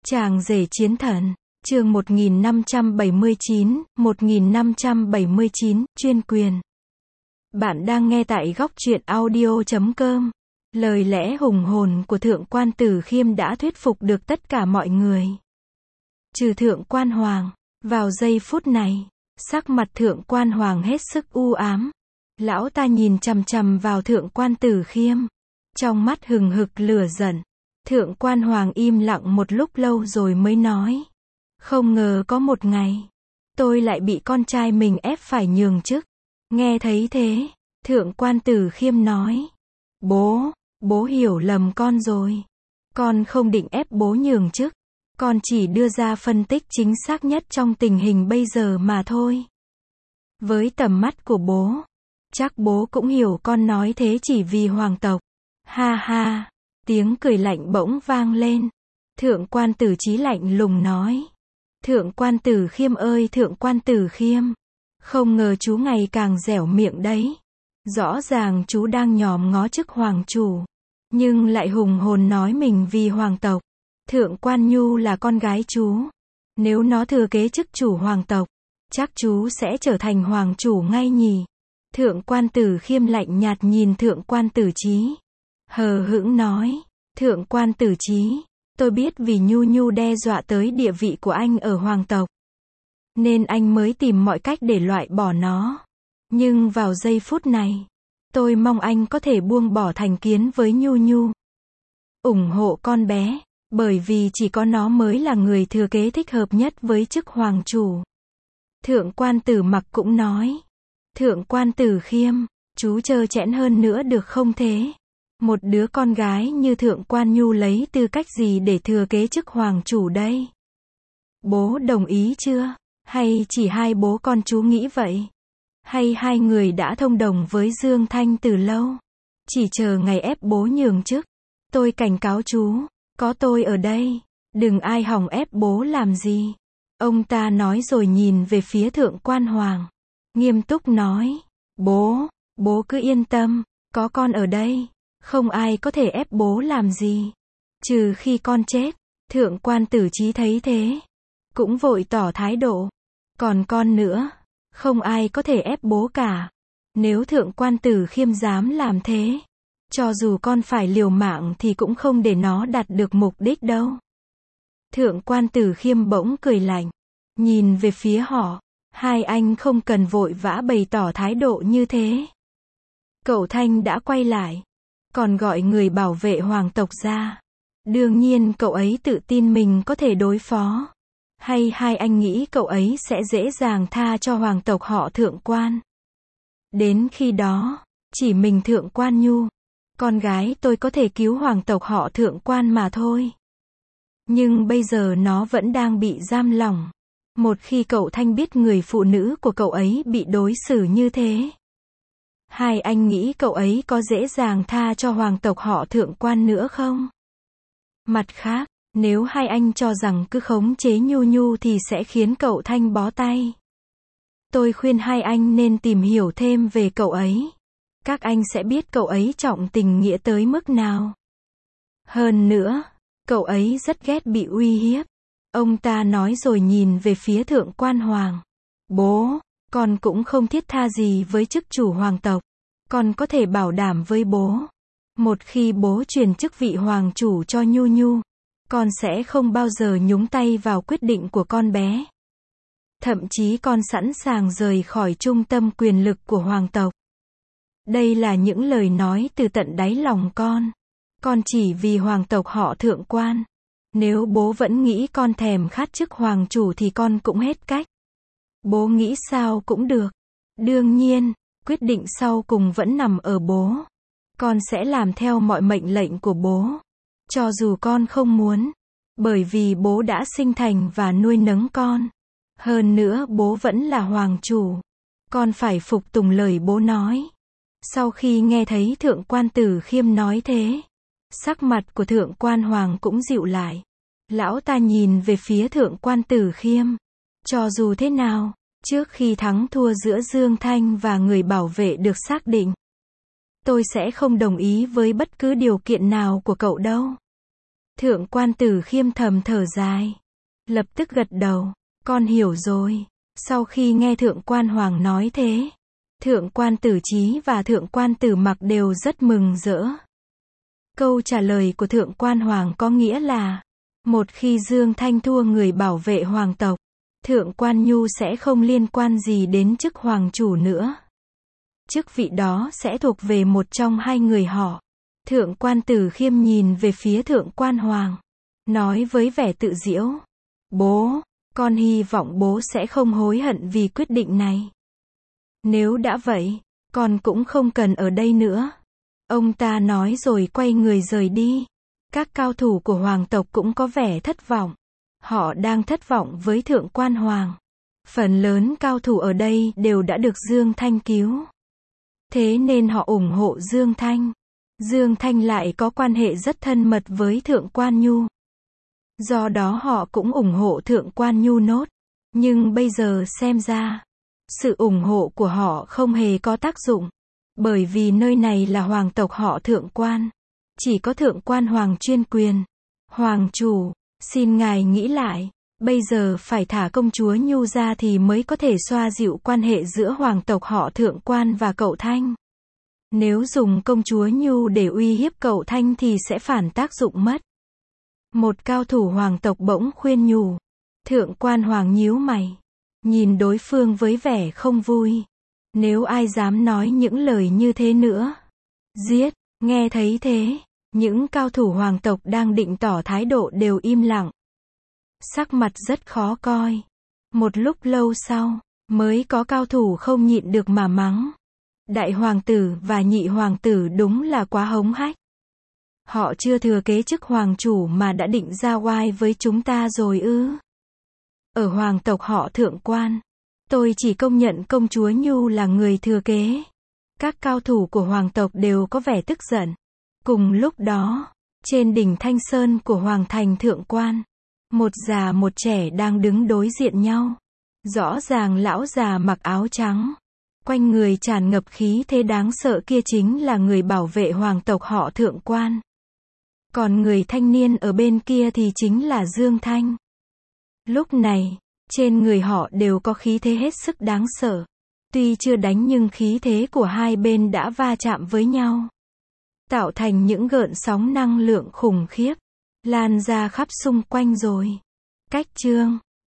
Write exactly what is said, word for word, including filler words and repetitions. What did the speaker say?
Chàng rể chiến thần, chương một nghìn năm trăm bảy mươi chín, một nghìn năm trăm bảy mươi chín, chuyên quyền. Bạn đang nghe tại góc truyện audio chấm com. Lời lẽ hùng hồn của Thượng quan Tử Khiêm đã thuyết phục được tất cả mọi người. Trừ Thượng quan Hoàng, vào giây phút này, sắc mặt Thượng quan Hoàng hết sức u ám. Lão ta nhìn chằm chằm vào Thượng quan Tử Khiêm, trong mắt hừng hực lửa giận. Thượng quan Hoàng im lặng một lúc lâu rồi mới nói. Không ngờ có một ngày, tôi lại bị con trai mình ép phải nhường chức. Nghe thấy thế, Thượng quan Tử Khiêm nói. Bố, bố hiểu lầm con rồi. Con không định ép bố nhường chức. Con chỉ đưa ra phân tích chính xác nhất trong tình hình bây giờ mà thôi. Với tầm mắt của bố, chắc bố cũng hiểu con nói thế chỉ vì hoàng tộc. Ha ha. Tiếng cười lạnh bỗng vang lên. Thượng quan Tử Chí lạnh lùng nói. Thượng quan Tử Khiêm ơi Thượng quan Tử Khiêm. Không ngờ chú ngày càng dẻo miệng đấy. Rõ ràng chú đang nhòm ngó chức hoàng chủ. Nhưng lại hùng hồn nói mình vì hoàng tộc. Thượng quan Nhu là con gái chú. Nếu nó thừa kế chức chủ hoàng tộc, chắc chú sẽ trở thành hoàng chủ ngay nhỉ. Thượng quan Tử Khiêm lạnh nhạt nhìn Thượng quan Tử Chí. Hờ hững nói, Thượng quan Tử Chí, tôi biết vì Nhu Nhu đe dọa tới địa vị của anh ở hoàng tộc, nên anh mới tìm mọi cách để loại bỏ nó. Nhưng vào giây phút này, tôi mong anh có thể buông bỏ thành kiến với Nhu Nhu. ủng hộ con bé, bởi vì chỉ có nó mới là người thừa kế thích hợp nhất với chức hoàng chủ. Thượng quan Tử Mặc cũng nói, Thượng quan Tử Khiêm, chú trơ trẽn hơn nữa được không thế? Một đứa con gái như Thượng quan Nhu lấy tư cách gì để thừa kế chức hoàng chủ đây? Bố đồng ý chưa? Hay chỉ hai bố con chú nghĩ vậy? Hay hai người đã thông đồng với Dương Thanh từ lâu? Chỉ chờ ngày ép bố nhường chức. Tôi cảnh cáo chú, có tôi ở đây, đừng ai hòng ép bố làm gì. Ông ta nói rồi nhìn về phía Thượng quan Hoàng. Nghiêm túc nói, bố, bố cứ yên tâm, có con ở đây. Không ai có thể ép bố làm gì. Trừ khi con chết. Thượng quan Tử Chí thấy thế, cũng vội tỏ thái độ. Còn con nữa, không ai có thể ép bố cả. Nếu Thượng quan Tử Khiêm dám làm thế, cho dù con phải liều mạng thì cũng không để nó đạt được mục đích đâu. Thượng quan Tử Khiêm bỗng cười lạnh, nhìn về phía họ. Hai anh không cần vội vã bày tỏ thái độ như thế. Cậu Thanh đã quay lại, còn gọi người bảo vệ hoàng tộc ra. Đương nhiên cậu ấy tự tin mình có thể đối phó. Hay hai anh nghĩ cậu ấy sẽ dễ dàng tha cho hoàng tộc họ Thượng quan? Đến khi đó, chỉ mình Thượng quan Nhu, con gái tôi có thể cứu hoàng tộc họ Thượng quan mà thôi. Nhưng bây giờ nó vẫn đang bị giam lỏng. Một khi cậu Thanh biết người phụ nữ của cậu ấy bị đối xử như thế, hai anh nghĩ cậu ấy có dễ dàng tha cho hoàng tộc họ Thượng quan nữa không? Mặt khác, nếu hai anh cho rằng cứ khống chế Nhu Nhu thì sẽ khiến cậu Thanh bó tay, tôi khuyên hai anh nên tìm hiểu thêm về cậu ấy. Các anh sẽ biết cậu ấy trọng tình nghĩa tới mức nào. Hơn nữa, cậu ấy rất ghét bị uy hiếp. Ông ta nói rồi nhìn về phía Thượng quan Hoàng. Bố, con cũng không thiết tha gì với chức chủ hoàng tộc. Con có thể bảo đảm với bố, một khi bố truyền chức vị hoàng chủ cho Nhu Nhu, con sẽ không bao giờ nhúng tay vào quyết định của con bé. Thậm chí con sẵn sàng rời khỏi trung tâm quyền lực của hoàng tộc. Đây là những lời nói từ tận đáy lòng con. Con chỉ vì hoàng tộc họ Thượng quan. Nếu bố vẫn nghĩ con thèm khát chức hoàng chủ thì con cũng hết cách. Bố nghĩ sao cũng được. Đương nhiên, quyết định sau cùng vẫn nằm ở bố. Con sẽ làm theo mọi mệnh lệnh của bố, cho dù con không muốn. Bởi vì bố đã sinh thành và nuôi nấng con. Hơn nữa bố vẫn là hoàng chủ. Con phải phục tùng lời bố nói. Sau khi nghe thấy Thượng quan Tử Khiêm nói thế, sắc mặt của Thượng quan Hoàng cũng dịu lại. Lão ta nhìn về phía Thượng quan Tử Khiêm. Cho dù thế nào, trước khi thắng thua giữa Dương Thanh và người bảo vệ được xác định, tôi sẽ không đồng ý với bất cứ điều kiện nào của cậu đâu. Thượng quan Tử Khiêm thầm thở dài. Lập tức gật đầu. Con hiểu rồi. Sau khi nghe Thượng quan Hoàng nói thế, Thượng quan Tử Chí và Thượng quan Tử Mặc đều rất mừng rỡ. Câu trả lời của Thượng quan Hoàng có nghĩa là, một khi Dương Thanh thua người bảo vệ hoàng tộc, Thượng quan Nhu sẽ không liên quan gì đến chức hoàng chủ nữa. Chức vị đó sẽ thuộc về một trong hai người họ. Thượng quan Tử Khiêm nhìn về phía Thượng quan Hoàng, nói với vẻ tự giễu. Bố, con hy vọng bố sẽ không hối hận vì quyết định này. Nếu đã vậy, con cũng không cần ở đây nữa. Ông ta nói rồi quay người rời đi. Các cao thủ của hoàng tộc cũng có vẻ thất vọng. Họ đang thất vọng với Thượng quan Hoàng. Phần lớn cao thủ ở đây đều đã được Dương Thanh cứu. Thế nên họ ủng hộ Dương Thanh. Dương Thanh lại có quan hệ rất thân mật với Thượng quan Nhu. Do đó họ cũng ủng hộ Thượng quan Nhu nốt. Nhưng bây giờ xem ra, sự ủng hộ của họ không hề có tác dụng. Bởi vì nơi này là hoàng tộc họ Thượng quan. Chỉ có Thượng quan Hoàng chuyên quyền. Hoàng chủ, xin ngài nghĩ lại. Bây giờ phải thả công chúa Nhu ra thì mới có thể xoa dịu quan hệ giữa hoàng tộc họ Thượng quan và cậu Thanh. Nếu dùng công chúa Nhu để uy hiếp cậu Thanh thì sẽ phản tác dụng mất. Một cao thủ hoàng tộc bỗng khuyên nhủ. Thượng quan Hoàng nhíu mày, nhìn đối phương với vẻ không vui. Nếu ai dám nói những lời như thế nữa, giết. Nghe thấy thế, những cao thủ hoàng tộc đang định tỏ thái độ đều im lặng. Sắc mặt rất khó coi. Một lúc lâu sau, mới có cao thủ không nhịn được mà mắng. Đại hoàng tử và nhị hoàng tử đúng là quá hống hách. Họ chưa thừa kế chức hoàng chủ mà đã định ra oai với chúng ta rồi ư? Ở hoàng tộc họ Thượng quan, tôi chỉ công nhận công chúa Nhu là người thừa kế. Các cao thủ của hoàng tộc đều có vẻ tức giận. Cùng lúc đó, trên đỉnh Thanh Sơn của hoàng thành Thượng quan, một già một trẻ đang đứng đối diện nhau. Rõ ràng lão già mặc áo trắng, quanh người tràn ngập khí thế đáng sợ kia chính là người bảo vệ hoàng tộc họ Thượng quan. Còn người thanh niên ở bên kia thì chính là Dương Thanh. Lúc này, trên người họ đều có khí thế hết sức đáng sợ. Tuy chưa đánh nhưng khí thế của hai bên đã va chạm với nhau, tạo thành những gợn sóng năng lượng khủng khiếp, lan ra khắp xung quanh rồi. Cách chương